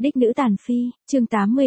Đích nữ tàn phi, chương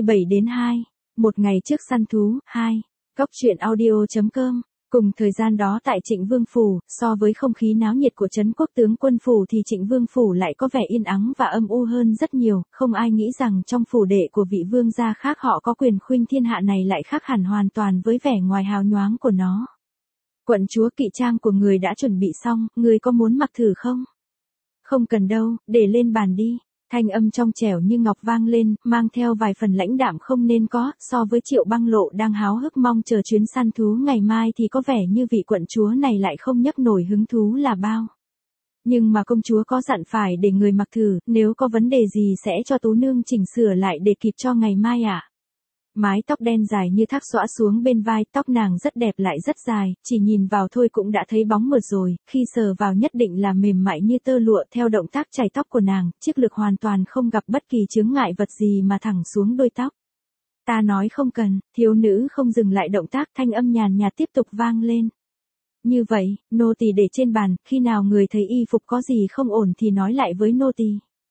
87-2. Một ngày trước săn thú, 2. Góc truyện audio.com. Cùng thời gian đó tại Trịnh Vương Phủ, so với không khí náo nhiệt của Trấn Quốc tướng quân phủ thì Trịnh Vương Phủ lại có vẻ yên ắng và âm u hơn rất nhiều, không ai nghĩ rằng trong phủ đệ của vị vương gia khác họ có quyền khuynh thiên hạ này lại khác hẳn hoàn toàn với vẻ ngoài hào nhoáng của nó. Quận chúa, kỵ trang của người đã chuẩn bị xong, người có muốn mặc thử không? Không cần đâu, để lên bàn đi. Thanh âm trong trẻo như ngọc vang lên, mang theo vài phần lãnh đạm không nên có, so với Triệu Băng Lộ đang háo hức mong chờ chuyến săn thú ngày mai thì có vẻ như vị quận chúa này lại không nhấc nổi hứng thú là bao. Nhưng mà công chúa có dặn phải để người mặc thử, nếu có vấn đề gì sẽ cho tú nương chỉnh sửa lại để kịp cho ngày mai ạ. Mái tóc đen dài như thác xõa xuống bên vai, tóc nàng rất đẹp lại rất dài, chỉ nhìn vào thôi cũng đã thấy bóng mượt rồi, khi sờ vào nhất định là mềm mại như tơ lụa. Theo động tác chải tóc của nàng, chiếc lược hoàn toàn không gặp bất kỳ chướng ngại vật gì mà thẳng xuống đuôi tóc. Ta nói không cần, thiếu nữ không dừng lại động tác, thanh âm nhàn nhạt tiếp tục vang lên. Như vậy, nô tỳ để trên bàn, khi nào người thấy y phục có gì không ổn thì nói lại với nô tỳ.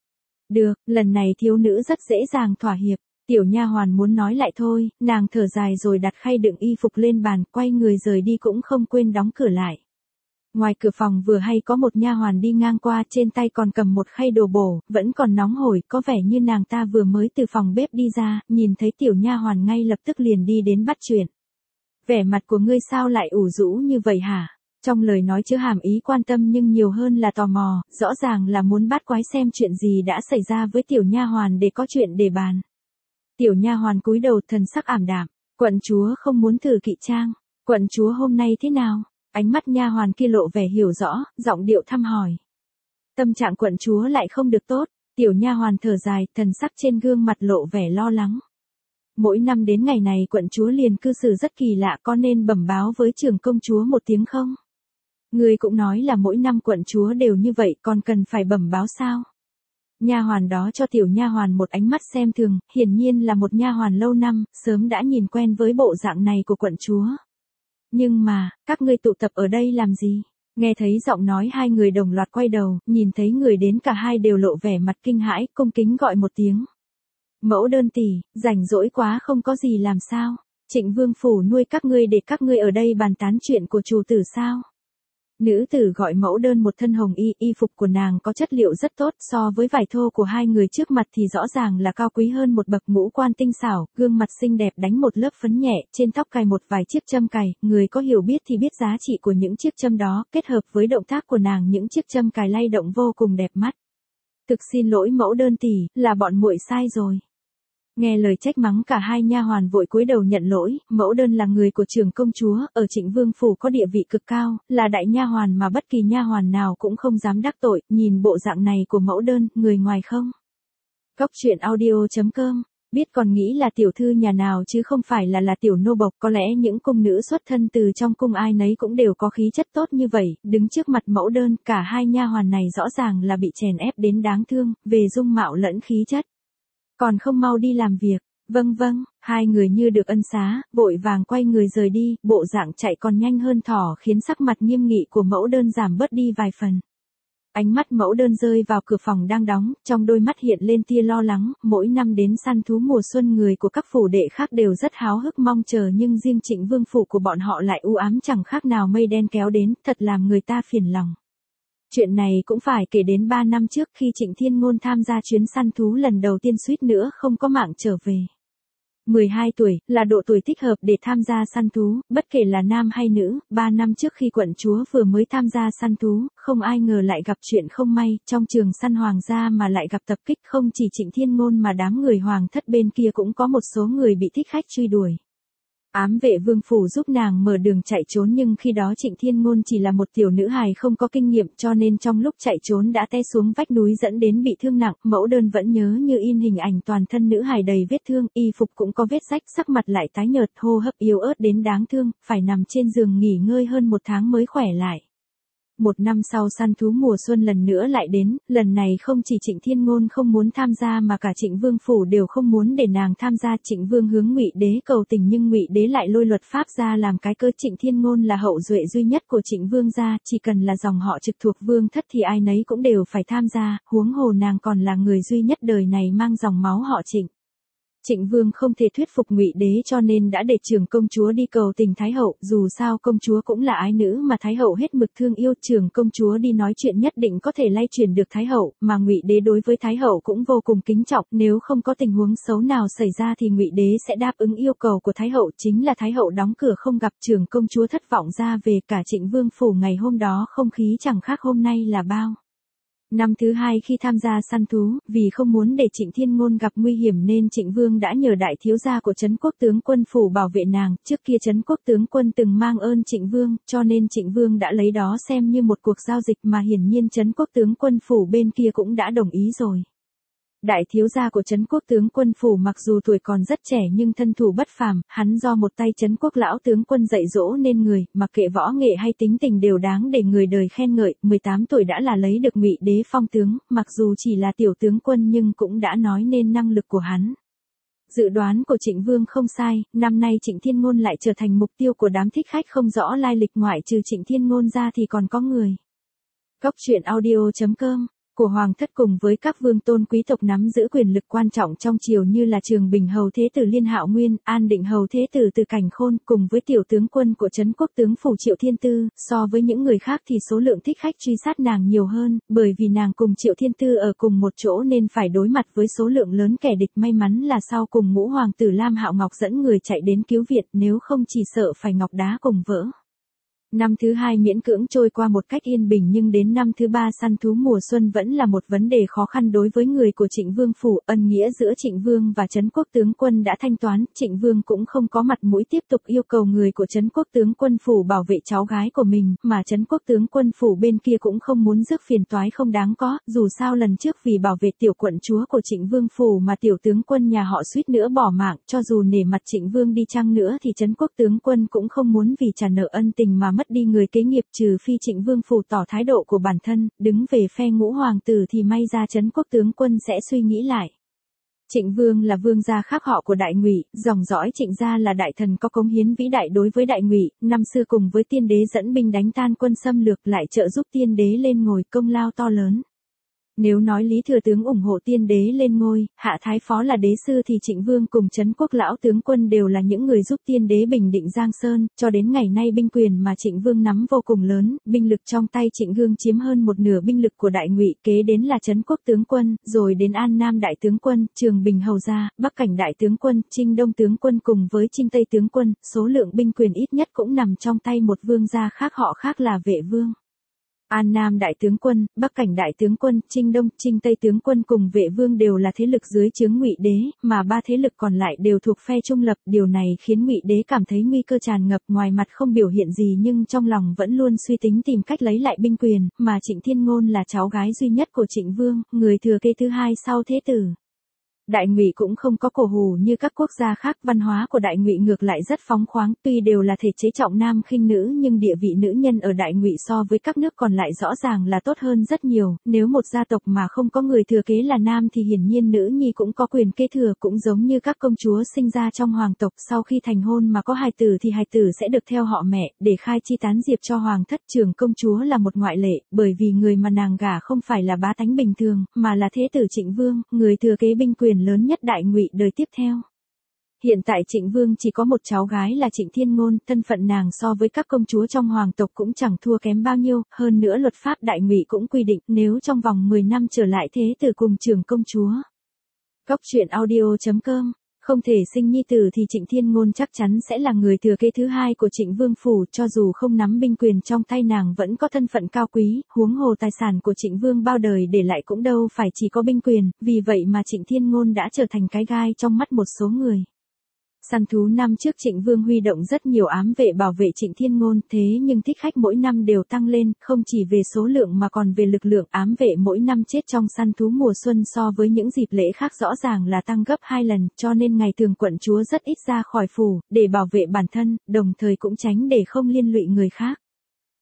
Được, lần này thiếu nữ rất dễ dàng thỏa hiệp. Tiểu nha hoàn muốn nói lại thôi, nàng thở dài rồi đặt khay đựng y phục lên bàn, quay người rời đi cũng không quên đóng cửa lại. Ngoài cửa phòng vừa hay có một nha hoàn đi ngang qua, trên tay còn cầm một khay đồ bổ, vẫn còn nóng hổi, có vẻ như nàng ta vừa mới từ phòng bếp đi ra, nhìn thấy tiểu nha hoàn ngay lập tức liền đi đến bắt chuyện. Vẻ mặt của ngươi sao lại ủ rũ như vậy hả? Trong lời nói chứa hàm ý quan tâm nhưng nhiều hơn là tò mò, rõ ràng là muốn bắt quái xem chuyện gì đã xảy ra với tiểu nha hoàn để có chuyện để bàn. Tiểu nha hoàn cúi đầu, thần sắc ảm đạm. Quận chúa không muốn thử kỵ trang. Quận chúa hôm nay thế nào? Ánh mắt nha hoàn kia lộ vẻ hiểu rõ, giọng điệu thăm hỏi. Tâm trạng quận chúa lại không được tốt. Tiểu nha hoàn thở dài, thần sắc trên gương mặt lộ vẻ lo lắng. Mỗi năm đến ngày này quận chúa liền cư xử rất kỳ lạ, có nên bẩm báo với trưởng công chúa một tiếng không? Người cũng nói là mỗi năm quận chúa đều như vậy, còn cần phải bẩm báo sao? Nha hoàn đó cho tiểu nha hoàn một ánh mắt xem thường, hiển nhiên là một nha hoàn lâu năm, sớm đã nhìn quen với bộ dạng này của quận chúa. Nhưng mà, các ngươi tụ tập ở đây làm gì? Nghe thấy giọng nói hai người đồng loạt quay đầu, nhìn thấy người đến cả hai đều lộ vẻ mặt kinh hãi, cung kính gọi một tiếng. Mẫu đơn tỷ, rảnh rỗi quá không có gì làm sao? Trịnh Vương Phủ nuôi các ngươi để các ngươi ở đây bàn tán chuyện của chủ tử sao? Nữ tử gọi mẫu đơn một thân hồng y phục của nàng có chất liệu rất tốt, so với vải thô của hai người trước mặt thì rõ ràng là cao quý hơn một bậc. Ngũ quan tinh xảo, gương mặt xinh đẹp đánh một lớp phấn nhẹ, trên tóc cài một vài chiếc châm cài, người có hiểu biết thì biết giá trị của những chiếc châm đó, kết hợp với động tác của nàng những chiếc châm cài lay động vô cùng đẹp mắt. Thực xin lỗi mẫu đơn tỷ, là bọn muội sai rồi. Nghe lời trách mắng cả hai nha hoàn vội cúi đầu nhận lỗi. Mẫu đơn là người của trưởng công chúa, ở Trịnh Vương Phủ có địa vị cực cao, là đại nha hoàn mà bất kỳ nha hoàn nào cũng không dám đắc tội. Nhìn bộ dạng này của mẫu đơn, người ngoài không? Góc truyện audio.com. Biết còn nghĩ là tiểu thư nhà nào chứ không phải là tiểu nô bộc. Có lẽ những cung nữ xuất thân từ trong cung ai nấy cũng đều có khí chất tốt như vậy. Đứng trước mặt mẫu đơn, cả hai nha hoàn này rõ ràng là bị chèn ép đến đáng thương, về dung mạo lẫn khí chất. Còn không mau đi làm việc. Vâng vâng, hai người như được ân xá, vội vàng quay người rời đi, bộ dạng chạy còn nhanh hơn thỏ khiến sắc mặt nghiêm nghị của mẫu đơn giảm bớt đi vài phần. Ánh mắt mẫu đơn rơi vào cửa phòng đang đóng, trong đôi mắt hiện lên tia lo lắng. Mỗi năm đến săn thú mùa xuân, người của các phủ đệ khác đều rất háo hức mong chờ, nhưng riêng Trịnh Vương Phủ của bọn họ lại u ám chẳng khác nào mây đen kéo đến, thật làm người ta phiền lòng. Chuyện này cũng phải kể đến 3 năm trước khi Trịnh Thiên Ngôn tham gia chuyến săn thú lần đầu tiên suýt nữa không có mạng trở về. 12 tuổi, là độ tuổi thích hợp để tham gia săn thú, bất kể là nam hay nữ. 3 năm trước khi quận chúa vừa mới tham gia săn thú, không ai ngờ lại gặp chuyện không may, trong trường săn hoàng gia mà lại gặp tập kích. Không chỉ Trịnh Thiên Ngôn mà đám người hoàng thất bên kia cũng có một số người bị thích khách truy đuổi. Ám vệ Vương Phủ giúp nàng mở đường chạy trốn, nhưng khi đó Trịnh Thiên Ngôn chỉ là một tiểu nữ hài không có kinh nghiệm, cho nên trong lúc chạy trốn đã té xuống vách núi dẫn đến bị thương nặng. Mẫu đơn vẫn nhớ như in hình ảnh toàn thân nữ hài đầy vết thương, y phục cũng có vết rách, sắc mặt lại tái nhợt, hô hấp yếu ớt đến đáng thương, phải nằm trên giường nghỉ ngơi hơn 1 tháng mới khỏe lại. Một năm sau săn thú mùa xuân lần nữa lại đến, lần này không chỉ Trịnh Thiên Ngôn không muốn tham gia mà cả Trịnh Vương phủ đều không muốn để nàng tham gia. Trịnh Vương hướng Ngụy Đế cầu tình nhưng Ngụy Đế lại lôi luật pháp ra làm cái cơ. Trịnh Thiên Ngôn là hậu duệ duy nhất của Trịnh Vương gia, chỉ cần là dòng họ trực thuộc vương thất thì ai nấy cũng đều phải tham gia, huống hồ nàng còn là người duy nhất đời này mang dòng máu họ Trịnh. Trịnh Vương không thể thuyết phục Ngụy Đế cho nên đã để trưởng công chúa đi cầu tình Thái hậu, dù sao công chúa cũng là ái nữ mà Thái hậu hết mực thương yêu, trưởng công chúa đi nói chuyện nhất định có thể lay chuyển được Thái hậu, mà Ngụy Đế đối với Thái hậu cũng vô cùng kính trọng, nếu không có tình huống xấu nào xảy ra thì Ngụy Đế sẽ đáp ứng yêu cầu của Thái hậu, chính là Thái hậu đóng cửa không gặp, trưởng công chúa thất vọng ra về. Cả Trịnh Vương phủ ngày hôm đó không khí chẳng khác hôm nay là bao. Năm thứ hai khi tham gia săn thú, vì không muốn để Trịnh Thiên Ngôn gặp nguy hiểm nên Trịnh Vương đã nhờ đại thiếu gia của Trấn Quốc tướng quân phủ bảo vệ nàng, trước kia Trấn Quốc tướng quân từng mang ơn Trịnh Vương, cho nên Trịnh Vương đã lấy đó xem như một cuộc giao dịch mà hiển nhiên Trấn Quốc tướng quân phủ bên kia cũng đã đồng ý rồi. Đại thiếu gia của Trấn Quốc tướng quân phủ mặc dù tuổi còn rất trẻ nhưng thân thủ bất phàm, hắn do một tay Trấn Quốc lão tướng quân dạy dỗ nên người, mặc kệ võ nghệ hay tính tình đều đáng để người đời khen ngợi, 18 tuổi đã là lấy được Ngụy Đế phong tướng, mặc dù chỉ là tiểu tướng quân nhưng cũng đã nói nên năng lực của hắn. Dự đoán của Trịnh Vương không sai, năm nay Trịnh Thiên Ngôn lại trở thành mục tiêu của đám thích khách không rõ lai lịch, ngoại trừ Trịnh Thiên Ngôn ra thì còn có người. Cóc truyện audio.com của Hoàng thất cùng với các vương tôn quý tộc nắm giữ quyền lực quan trọng trong triều như là Trường Bình hầu thế tử Liên Hạo Nguyên, An Định hầu thế tử Từ Cảnh Khôn cùng với tiểu tướng quân của Trấn Quốc tướng phủ Triệu Thiên Tư, so với những người khác thì số lượng thích khách truy sát nàng nhiều hơn, bởi vì nàng cùng Triệu Thiên Tư ở cùng một chỗ nên phải đối mặt với số lượng lớn kẻ địch, may mắn là sau cùng ngũ hoàng tử Lam Hạo Ngọc dẫn người chạy đến cứu viện, nếu không chỉ sợ phải ngọc đá cùng vỡ. Năm thứ hai miễn cưỡng trôi qua một cách yên bình nhưng đến năm thứ ba săn thú mùa xuân vẫn là một vấn đề khó khăn đối với người của Trịnh Vương phủ, ân nghĩa giữa Trịnh Vương và Trấn Quốc tướng quân đã thanh toán, Trịnh Vương cũng không có mặt mũi tiếp tục yêu cầu người của Trấn Quốc tướng quân phủ bảo vệ cháu gái của mình, mà Trấn Quốc tướng quân phủ bên kia cũng không muốn rước phiền toái không đáng có, dù sao lần trước vì bảo vệ tiểu quận chúa của Trịnh Vương phủ mà tiểu tướng quân nhà họ suýt nữa bỏ mạng, cho dù nể mặt Trịnh Vương đi chăng nữa thì Trấn Quốc tướng quân cũng không muốn vì trả nợ ân tình mà mất đi người kế nghiệp, trừ phi Trịnh Vương phủ tỏ thái độ của bản thân, đứng về phe ngũ hoàng tử thì may ra Trấn Quốc tướng quân sẽ suy nghĩ lại. Trịnh Vương là vương gia khác họ của Đại Ngụy, dòng dõi Trịnh gia là đại thần có cống hiến vĩ đại đối với Đại Ngụy, năm xưa cùng với tiên đế dẫn binh đánh tan quân xâm lược lại trợ giúp tiên đế lên ngôi, công lao to lớn. Nếu nói Lý Thừa Tướng ủng hộ tiên đế lên ngôi, Hạ Thái Phó là đế sư thì Trịnh Vương cùng Trấn Quốc lão tướng quân đều là những người giúp tiên đế bình định Giang Sơn, cho đến ngày nay binh quyền mà Trịnh Vương nắm vô cùng lớn, binh lực trong tay Trịnh Vương chiếm hơn một nửa binh lực của Đại Ngụy, kế đến là Trấn Quốc tướng quân, rồi đến An Nam đại tướng quân, Trường Bình hầu gia, Bắc Cảnh đại tướng quân, Trinh Đông tướng quân cùng với Trinh Tây tướng quân, số lượng binh quyền ít nhất cũng nằm trong tay một vương gia khác họ khác là Vệ Vương. An Nam đại tướng quân, Bắc Cảnh đại tướng quân, Trinh Đông, Trinh Tây tướng quân cùng Vệ Vương đều là thế lực dưới trướng Ngụy Đế, mà ba thế lực còn lại đều thuộc phe trung lập, điều này khiến Ngụy Đế cảm thấy nguy cơ tràn ngập, ngoài mặt không biểu hiện gì nhưng trong lòng vẫn luôn suy tính tìm cách lấy lại binh quyền, mà Trịnh Thiên Ngôn là cháu gái duy nhất của Trịnh Vương, người thừa kế thứ hai sau thế tử. Đại Ngụy cũng không có cổ hủ như các quốc gia khác, văn hóa của Đại Ngụy ngược lại rất phóng khoáng, tuy đều là thể chế trọng nam khinh nữ nhưng địa vị nữ nhân ở Đại Ngụy so với các nước còn lại rõ ràng là tốt hơn rất nhiều, nếu một gia tộc mà không có người thừa kế là nam thì hiển nhiên nữ nhi cũng có quyền kế thừa, cũng giống như các công chúa sinh ra trong hoàng tộc, sau khi thành hôn mà có hài tử thì hài tử sẽ được theo họ mẹ, để khai chi tán diệp cho hoàng thất. Trường công chúa là một ngoại lệ, bởi vì người mà nàng gả không phải là bá tánh bình thường, mà là thế tử Trịnh Vương, người thừa kế binh quyền lớn nhất Đại Ngụy đời tiếp theo. Hiện tại Trịnh Vương chỉ có một cháu gái là Trịnh Thiên Ngôn, thân phận nàng so với các công chúa trong hoàng tộc cũng chẳng thua kém bao nhiêu, hơn nữa luật pháp Đại Ngụy cũng quy định nếu trong vòng 10 năm trở lại thế tử cùng trưởng công chúa. Cóc truyện audio.com không thể sinh nhi tử thì Trịnh Thiên Ngôn chắc chắn sẽ là người thừa kế thứ hai của Trịnh Vương phủ, cho dù không nắm binh quyền trong tay nàng vẫn có thân phận cao quý, huống hồ tài sản của Trịnh Vương bao đời để lại cũng đâu phải chỉ có binh quyền, vì vậy mà Trịnh Thiên Ngôn đã trở thành cái gai trong mắt một số người. Săn thú năm trước Trịnh Vương huy động rất nhiều ám vệ bảo vệ Trịnh Thiên Ngôn, thế nhưng thích khách mỗi năm đều tăng lên, không chỉ về số lượng mà còn về lực lượng, ám vệ mỗi năm chết trong săn thú mùa xuân so với những dịp lễ khác rõ ràng là tăng gấp 2 lần, cho nên ngày thường quận chúa rất ít ra khỏi phủ, để bảo vệ bản thân, đồng thời cũng tránh để không liên lụy người khác.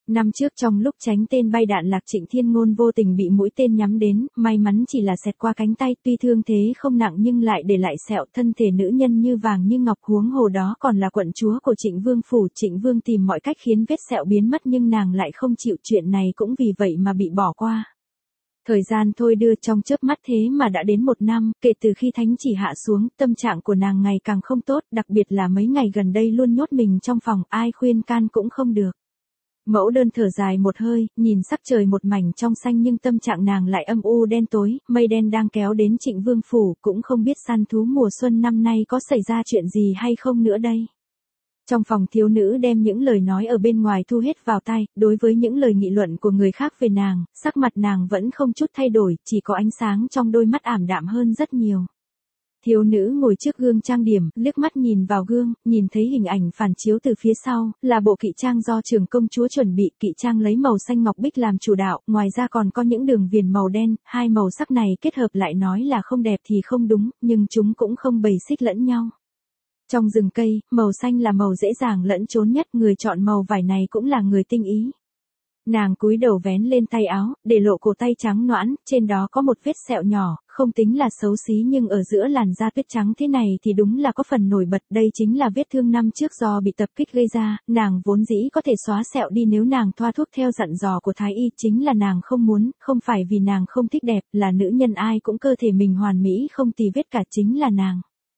Năm trước trong lúc tránh tên bay đạn lạc, Trịnh Thiên Ngôn vô tình bị mũi tên nhắm đến, may mắn chỉ là xẹt qua cánh tay, tuy thương thế không nặng nhưng lại để lại sẹo. Thân thể nữ nhân như vàng như ngọc, huống hồ đó còn là quận chúa của Trịnh Vương phủ. Trịnh Vương tìm mọi cách khiến vết sẹo biến mất nhưng nàng lại không chịu, chuyện này cũng vì vậy mà bị bỏ qua. Thời gian thôi đưa, trong chớp mắt thế mà đã đến 1 năm, kể từ khi thánh chỉ hạ xuống, tâm trạng của nàng ngày càng không tốt, đặc biệt là mấy ngày gần đây luôn nhốt mình trong phòng, ai khuyên can cũng không được. Mẫu Đơn thở dài một hơi, nhìn sắc trời một mảnh trong xanh nhưng tâm trạng nàng lại âm u đen tối, mây đen đang kéo đến Trịnh Vương phủ, cũng không biết săn thú mùa xuân năm nay có xảy ra chuyện gì hay không nữa đây. Trong phòng, thiếu nữ đem những lời nói ở bên ngoài thu hết vào tai, đối với những lời nghị luận của người khác về nàng, sắc mặt nàng vẫn không chút thay đổi, chỉ có ánh sáng trong đôi mắt ảm đạm hơn rất nhiều. Thiếu nữ ngồi trước gương trang điểm, liếc mắt nhìn vào gương, nhìn thấy hình ảnh phản chiếu từ phía sau, là bộ kỵ trang do trưởng công chúa chuẩn bị. Kỵ trang lấy màu xanh ngọc bích làm chủ đạo, ngoài ra còn có những đường viền màu đen, hai màu sắc này kết hợp lại nói là không đẹp thì không đúng, nhưng chúng cũng không bầy xích lẫn nhau. Trong rừng cây, màu xanh là màu dễ dàng lẫn trốn nhất, người chọn màu vải này cũng là người tinh ý. Nàng cúi đầu vén lên tay áo, để lộ cổ tay trắng nõn, trên đó có một vết sẹo nhỏ, không tính là xấu xí nhưng ở giữa làn da tuyết trắng thế này thì đúng là có phần nổi bật. Đây chính là vết thương năm trước do bị tập kích gây ra, nàng vốn dĩ có thể xóa sẹo đi nếu nàng thoa thuốc theo dặn dò của thái y, chính là nàng không muốn, không phải vì nàng không thích đẹp, là nữ nhân ai cũng cơ thể mình hoàn mỹ không tì vết cả, chính là nàng.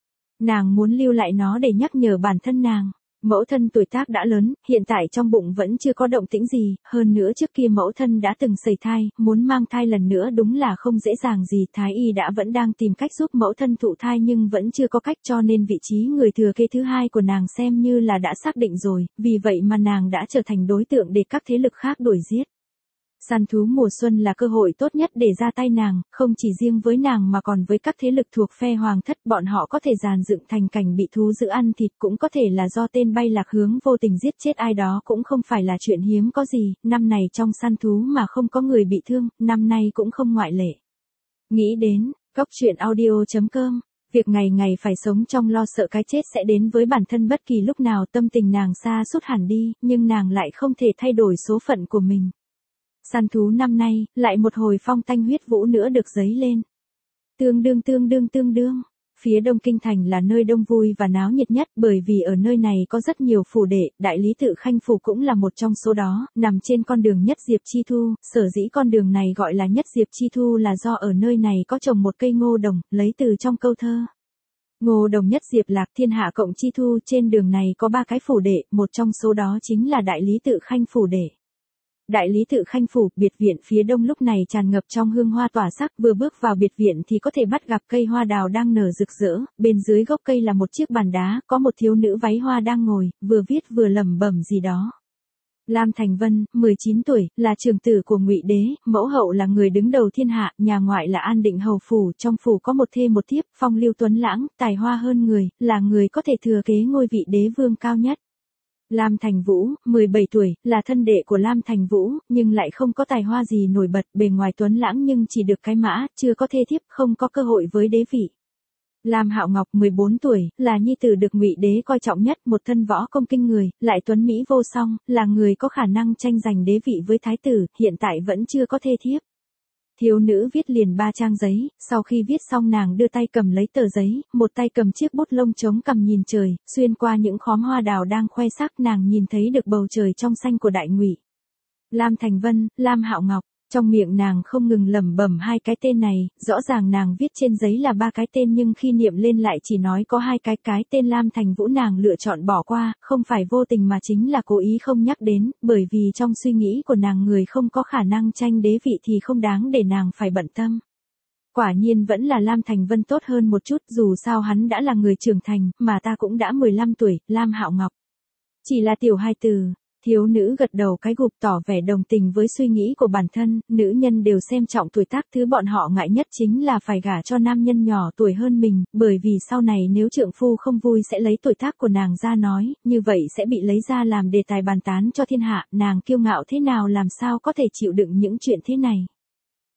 Nàng muốn lưu lại nó để nhắc nhở bản thân nàng. Mẫu thân tuổi tác đã lớn, hiện tại trong bụng vẫn chưa có động tĩnh gì, hơn nữa trước kia mẫu thân đã từng sẩy thai, muốn mang thai lần nữa đúng là không dễ dàng gì. Thái y đã vẫn đang tìm cách giúp mẫu thân thụ thai nhưng vẫn chưa có cách, cho nên vị trí người thừa kế thứ hai của nàng xem như là đã xác định rồi, vì vậy mà nàng đã trở thành đối tượng để các thế lực khác đuổi giết. Săn thú mùa xuân là cơ hội tốt nhất để ra tay nàng, không chỉ riêng với nàng mà còn với các thế lực thuộc phe hoàng thất, bọn họ có thể dàn dựng thành cảnh bị thú dữ ăn thịt, cũng có thể là do tên bay lạc hướng vô tình giết chết ai đó, cũng không phải là chuyện hiếm có gì. Năm này trong săn thú mà không có người bị thương, năm nay cũng không ngoại lệ. Nghĩ đến, goctruyện.audio.com, việc ngày ngày phải sống trong lo sợ cái chết sẽ đến với bản thân bất kỳ lúc nào, tâm tình nàng sa sút hẳn đi, nhưng nàng lại không thể thay đổi số phận của mình. Săn thú năm nay, lại một hồi phong tanh huyết vũ nữa được dấy lên. Tương đương. Phía đông kinh thành là nơi đông vui và náo nhiệt nhất, bởi vì ở nơi này có rất nhiều phủ đệ, đại lý tự Khanh phủ cũng là một trong số đó, nằm trên con đường Nhất Diệp Chi Thu. Sở dĩ con đường này gọi là Nhất Diệp Chi Thu là do ở nơi này có trồng một cây ngô đồng, lấy từ trong câu thơ. Ngô đồng nhất diệp lạc, thiên hạ cộng chi thu. Trên đường này có 3 cái phủ đệ, một trong số đó chính là đại lý tự Khanh phủ đệ. Đại lý tự Khanh phủ, biệt viện phía đông lúc này tràn ngập trong hương hoa tỏa sắc, vừa bước vào biệt viện thì có thể bắt gặp cây hoa đào đang nở rực rỡ, bên dưới gốc cây là một chiếc bàn đá, có một thiếu nữ váy hoa đang ngồi, vừa viết vừa lẩm bẩm gì đó. Lam Thành Vân, 19 tuổi, là trưởng tử của Ngụy Đế, mẫu hậu là người đứng đầu thiên hạ, nhà ngoại là An Định hầu phủ, trong phủ có một thê một thiếp, phong lưu tuấn lãng, tài hoa hơn người, là người có thể thừa kế ngôi vị đế vương cao nhất. Lam Thành Vũ, 17 tuổi, là thân đệ của Lam Thành Vũ, nhưng lại không có tài hoa gì nổi bật, bề ngoài tuấn lãng nhưng chỉ được cái mã, chưa có thê thiếp, không có cơ hội với đế vị. Lam Hạo Ngọc, 14 tuổi, là nhi tử được Ngụy Đế coi trọng nhất, một thân võ công kinh người, lại tuấn mỹ vô song, là người có khả năng tranh giành đế vị với thái tử, hiện tại vẫn chưa có thê thiếp. Thiếu nữ viết liền 3 trang giấy, sau khi viết xong nàng đưa tay cầm lấy tờ giấy, một tay cầm chiếc bút lông chống cằm nhìn trời, xuyên qua những khóm hoa đào đang khoe sắc, nàng nhìn thấy được bầu trời trong xanh của đại Ngụy. Lam Thành Vân, Lam Hạo Ngọc. Trong miệng nàng không ngừng lẩm bẩm 2 cái tên này, rõ ràng nàng viết trên giấy là 3 cái tên nhưng khi niệm lên lại chỉ nói có 2 cái tên Lam Thành Vũ nàng lựa chọn bỏ qua, không phải vô tình mà chính là cố ý không nhắc đến, bởi vì trong suy nghĩ của nàng người không có khả năng tranh đế vị thì không đáng để nàng phải bận tâm. Quả nhiên vẫn là Lam Thành Vân tốt hơn một chút, dù sao hắn đã là người trưởng thành, mà ta cũng đã 15 tuổi, Lam Hạo Ngọc chỉ là tiểu hài tử. Thiếu nữ gật đầu cái gục tỏ vẻ đồng tình với suy nghĩ của bản thân, nữ nhân đều xem trọng tuổi tác, thứ bọn họ ngại nhất chính là phải gả cho nam nhân nhỏ tuổi hơn mình, bởi vì sau này nếu trượng phu không vui sẽ lấy tuổi tác của nàng ra nói, như vậy sẽ bị lấy ra làm đề tài bàn tán cho thiên hạ, nàng kiêu ngạo thế nào làm sao có thể chịu đựng những chuyện thế này.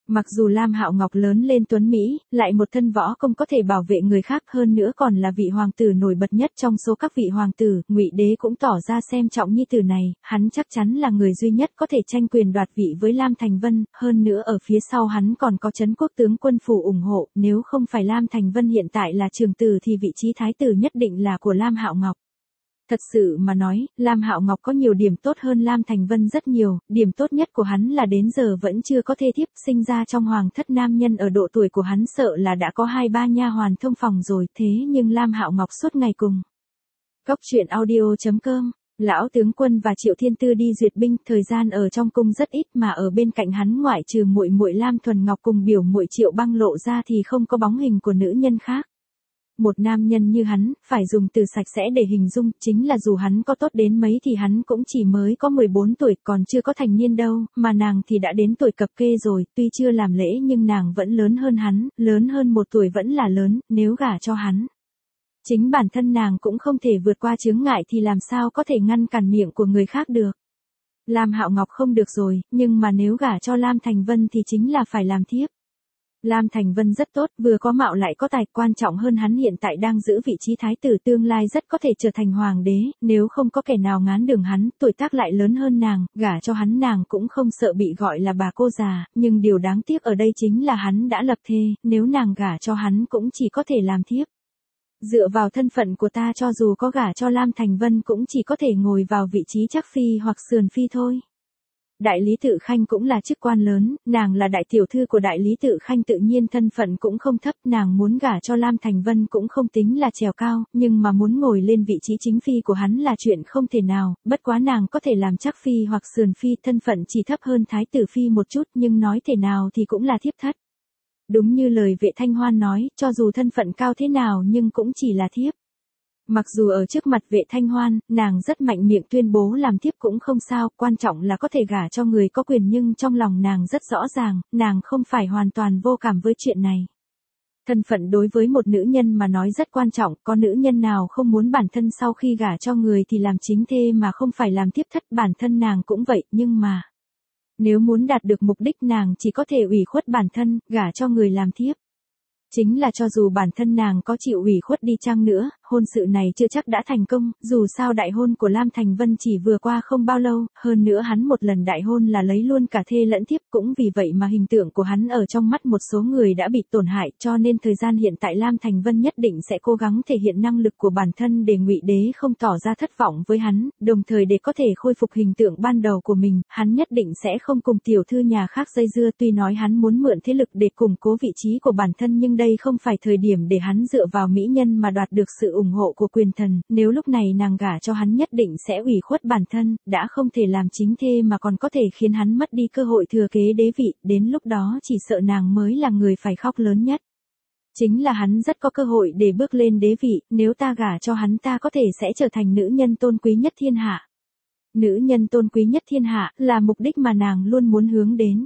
Mặc dù Lam Hạo Ngọc lớn lên tuấn Mỹ, lại một thân võ công có thể bảo vệ người khác hơn nữa còn là vị hoàng tử nổi bật nhất trong số các vị hoàng tử, Ngụy Đế cũng tỏ ra xem trọng nhi tử này, hắn chắc chắn là người duy nhất có thể tranh quyền đoạt vị với Lam Thành Vân, hơn nữa ở phía sau hắn còn có Trấn Quốc tướng quân phủ ủng hộ, nếu không phải Lam Thành Vân hiện tại là trường tử thì vị trí thái tử nhất định là của Lam Hạo Ngọc. Thật sự mà nói, Lam Hạo Ngọc có nhiều điểm tốt hơn Lam Thành Vân rất nhiều, điểm tốt nhất của hắn là đến giờ vẫn chưa có thê thiếp, sinh ra trong hoàng thất nam nhân ở độ tuổi của hắn sợ là đã có 2-3 nha hoàn thông phòng rồi, thế nhưng Lam Hạo Ngọc suốt ngày cùng. Góc truyện audio.com, lão tướng quân và Triệu Thiên Tư đi duyệt binh, thời gian ở trong cung rất ít mà ở bên cạnh hắn ngoại trừ muội muội Lam Thuần Ngọc cùng biểu muội Triệu Băng lộ ra thì không có bóng hình của nữ nhân khác. Một nam nhân như hắn, phải dùng từ sạch sẽ để hình dung, chính là dù hắn có tốt đến mấy thì hắn cũng chỉ mới có 14 tuổi, còn chưa có thành niên đâu, mà nàng thì đã đến tuổi cập kê rồi, tuy chưa làm lễ nhưng nàng vẫn lớn hơn hắn, lớn hơn 1 tuổi vẫn là lớn, nếu gả cho hắn. Chính bản thân nàng cũng không thể vượt qua chướng ngại thì làm sao có thể ngăn cản miệng của người khác được. Lam Hạo Ngọc không được rồi, nhưng mà nếu gả cho Lam Thành Vân thì chính là phải làm thiếp. Lam Thành Vân rất tốt, vừa có mạo lại có tài, quan trọng hơn hắn hiện tại đang giữ vị trí thái tử, tương lai rất có thể trở thành hoàng đế, nếu không có kẻ nào ngán đường hắn, tuổi tác lại lớn hơn nàng, gả cho hắn nàng cũng không sợ bị gọi là bà cô già, nhưng điều đáng tiếc ở đây chính là hắn đã lập thê, nếu nàng gả cho hắn cũng chỉ có thể làm thiếp. Dựa vào thân phận của ta cho dù có gả cho Lam Thành Vân cũng chỉ có thể ngồi vào vị trí chắc phi hoặc sườn phi thôi. Đại lý tự khanh cũng là chức quan lớn, nàng là đại tiểu thư của đại lý tự khanh tự nhiên thân phận cũng không thấp, nàng muốn gả cho Lam Thành Vân cũng không tính là trèo cao, nhưng mà muốn ngồi lên vị trí chính phi của hắn là chuyện không thể nào, bất quá nàng có thể làm chắc phi hoặc sườn phi, thân phận chỉ thấp hơn thái tử phi một chút nhưng nói thể nào thì cũng là thiếp thất. Đúng như lời Vệ Thanh Hoan nói, cho dù thân phận cao thế nào nhưng cũng chỉ là thiếp. Mặc dù ở trước mặt Vệ Thanh Hoan, nàng rất mạnh miệng tuyên bố làm thiếp cũng không sao, quan trọng là có thể gả cho người có quyền nhưng trong lòng nàng rất rõ ràng, nàng không phải hoàn toàn vô cảm với chuyện này. Thân phận đối với một nữ nhân mà nói rất quan trọng, có nữ nhân nào không muốn bản thân sau khi gả cho người thì làm chính thê mà không phải làm thiếp thất, bản thân nàng cũng vậy, nhưng mà nếu muốn đạt được mục đích nàng chỉ có thể ủy khuất bản thân, gả cho người làm thiếp. Chính là cho dù bản thân nàng có chịu ủy khuất đi chăng nữa, hôn sự này chưa chắc đã thành công, dù sao đại hôn của Lam Thành Vân chỉ vừa qua không bao lâu, hơn nữa hắn một lần đại hôn là lấy luôn cả thê lẫn thiếp, cũng vì vậy mà hình tượng của hắn ở trong mắt một số người đã bị tổn hại, cho nên thời gian hiện tại Lam Thành Vân nhất định sẽ cố gắng thể hiện năng lực của bản thân để Ngụy Đế không tỏ ra thất vọng với hắn, đồng thời để có thể khôi phục hình tượng ban đầu của mình, hắn nhất định sẽ không cùng tiểu thư nhà khác dây dưa, tuy nói hắn muốn mượn thế lực để củng cố vị trí của bản thân nhưng đây không phải thời điểm để hắn dựa vào mỹ nhân mà đoạt được sự ủng hộ của quyền thần, nếu lúc này nàng gả cho hắn nhất định sẽ ủy khuất bản thân, đã không thể làm chính thê mà còn có thể khiến hắn mất đi cơ hội thừa kế đế vị, đến lúc đó chỉ sợ nàng mới là người phải khóc lớn nhất. Chính là hắn rất có cơ hội để bước lên đế vị, nếu ta gả cho hắn ta có thể sẽ trở thành nữ nhân tôn quý nhất thiên hạ. Nữ nhân tôn quý nhất thiên hạ là mục đích mà nàng luôn muốn hướng đến.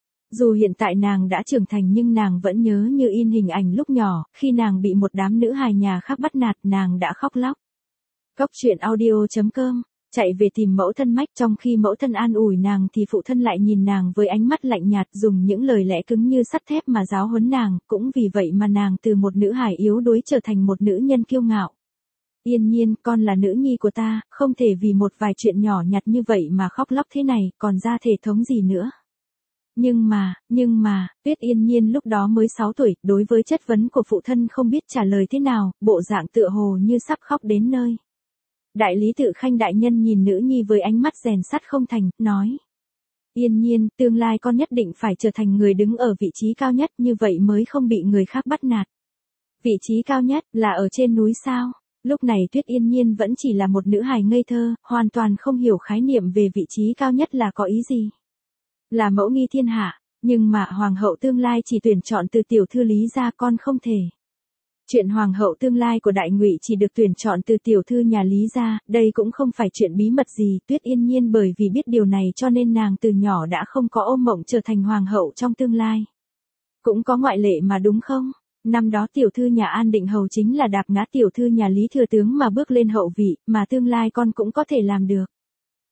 Dù hiện tại nàng đã trưởng thành nhưng nàng vẫn nhớ như in hình ảnh lúc nhỏ, khi nàng bị một đám nữ hài nhà khác bắt nạt nàng đã khóc lóc. Góc truyện audio.com, chạy về tìm mẫu thân Mách, trong khi mẫu thân an ủi nàng thì phụ thân lại nhìn nàng với ánh mắt lạnh nhạt, dùng những lời lẽ cứng như sắt thép mà giáo huấn nàng, cũng vì vậy mà nàng từ một nữ hài yếu đuối trở thành một nữ nhân kiêu ngạo. Yên Nhiên, con là nữ nhi của ta, không thể vì một vài chuyện nhỏ nhặt như vậy mà khóc lóc thế này, còn ra thể thống gì nữa. Nhưng mà, Tuyết Yên Nhiên lúc đó mới 6 tuổi, đối với chất vấn của phụ thân không biết trả lời thế nào, bộ dạng tựa hồ như sắp khóc đến nơi. Đại lý tự khanh đại nhân nhìn nữ nhi với ánh mắt rèn sắt không thành, nói. Yên Nhiên, tương lai con nhất định phải trở thành người đứng ở vị trí cao nhất, như vậy mới không bị người khác bắt nạt. Vị trí cao nhất, là ở trên núi sao? Lúc này Tuyết Yên Nhiên vẫn chỉ là một nữ hài ngây thơ, hoàn toàn không hiểu khái niệm về vị trí cao nhất là có ý gì. Là mẫu nghi thiên hạ, nhưng mà hoàng hậu tương lai chỉ tuyển chọn từ tiểu thư Lý gia, con không thể. Chuyện hoàng hậu tương lai của Đại Ngụy chỉ được tuyển chọn từ tiểu thư nhà Lý gia, đây cũng không phải chuyện bí mật gì, Tuyết Yên Nhiên bởi vì biết điều này cho nên nàng từ nhỏ đã không có ôm mộng trở thành hoàng hậu trong tương lai. Cũng có ngoại lệ mà đúng không? Năm đó tiểu thư nhà An Định Hầu chính là đạp ngã tiểu thư nhà Lý thừa tướng mà bước lên hậu vị, mà tương lai con cũng có thể làm được.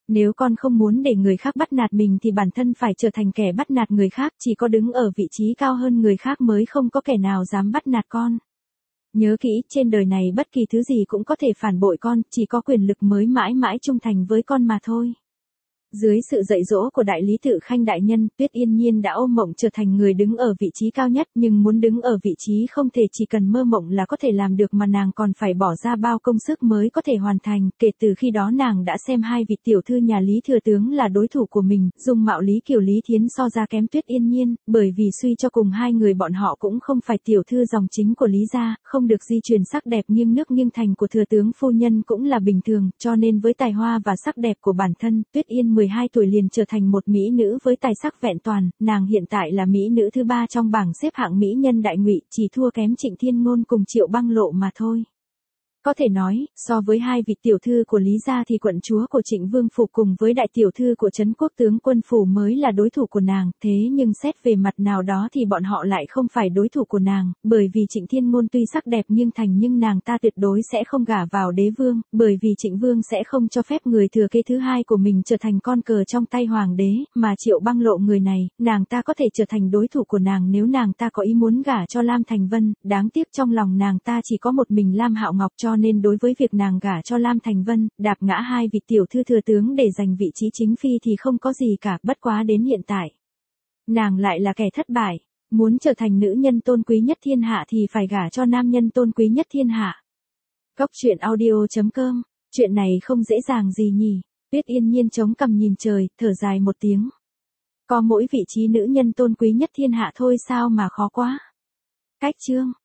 Nếu con không muốn để người khác bắt nạt mình thì bản thân phải trở thành kẻ bắt nạt người khác, chỉ có đứng ở vị trí cao hơn người khác mới không có kẻ nào dám bắt nạt con. Nhớ kỹ, trên đời này bất kỳ thứ gì cũng có thể phản bội con, chỉ có quyền lực mới mãi mãi trung thành với con mà thôi. Dưới sự dạy dỗ của đại lý tự Khanh đại nhân, Tuyết Yên Nhiên đã ôm mộng trở thành người đứng ở vị trí cao nhất, nhưng muốn đứng ở vị trí không thể chỉ cần mơ mộng là có thể làm được mà nàng còn phải bỏ ra bao công sức mới có thể hoàn thành. Kể từ khi đó nàng đã xem hai vị tiểu thư nhà Lý thừa tướng là đối thủ của mình, dung mạo Lý Kiều Lý Thiến so ra kém Tuyết Yên Nhiên, bởi vì suy cho cùng hai người bọn họ cũng không phải tiểu thư dòng chính của Lý gia, không được di truyền sắc đẹp nghiêng nước nghiêng thành của thừa tướng phu nhân cũng là bình thường, cho nên với tài hoa và sắc đẹp của bản thân, Tuyết Yên 12 tuổi liền trở thành một mỹ nữ với tài sắc vẹn toàn, nàng hiện tại là mỹ nữ thứ 3 trong bảng xếp hạng mỹ nhân đại ngụy, chỉ thua kém Trịnh Thiên Ngôn cùng Triệu Băng Lộ mà thôi. Có thể nói, so với hai vị tiểu thư của Lý gia thì quận chúa của Trịnh Vương phủ cùng với đại tiểu thư của Trấn Quốc tướng quân phủ mới là đối thủ của nàng, thế nhưng xét về mặt nào đó thì bọn họ lại không phải đối thủ của nàng, bởi vì Trịnh Thiên Ngôn tuy sắc đẹp nhưng thành nhưng nàng ta tuyệt đối sẽ không gả vào đế vương, bởi vì Trịnh Vương sẽ không cho phép người thừa kế thứ hai của mình trở thành con cờ trong tay hoàng đế, mà Triệu Băng Lộ người này, nàng ta có thể trở thành đối thủ của nàng nếu nàng ta có ý muốn gả cho Lam Thành Vân, đáng tiếc trong lòng nàng ta chỉ có một mình Lam Hạo Ngọc cho nên đối với việc nàng gả cho Lam Thành Vân, đạp ngã hai vị tiểu thư thừa tướng để giành vị trí chính phi thì không có gì cả, bất quá đến hiện tại. Nàng lại là kẻ thất bại, muốn trở thành nữ nhân tôn quý nhất thiên hạ thì phải gả cho nam nhân tôn quý nhất thiên hạ. Cốc truyện audio.com, chuyện này không dễ dàng gì nhỉ, Tuyết Yên Nhiên chống cằm nhìn trời, thở dài một tiếng. Có mỗi vị trí nữ nhân tôn quý nhất thiên hạ thôi sao mà khó quá. Cách chương.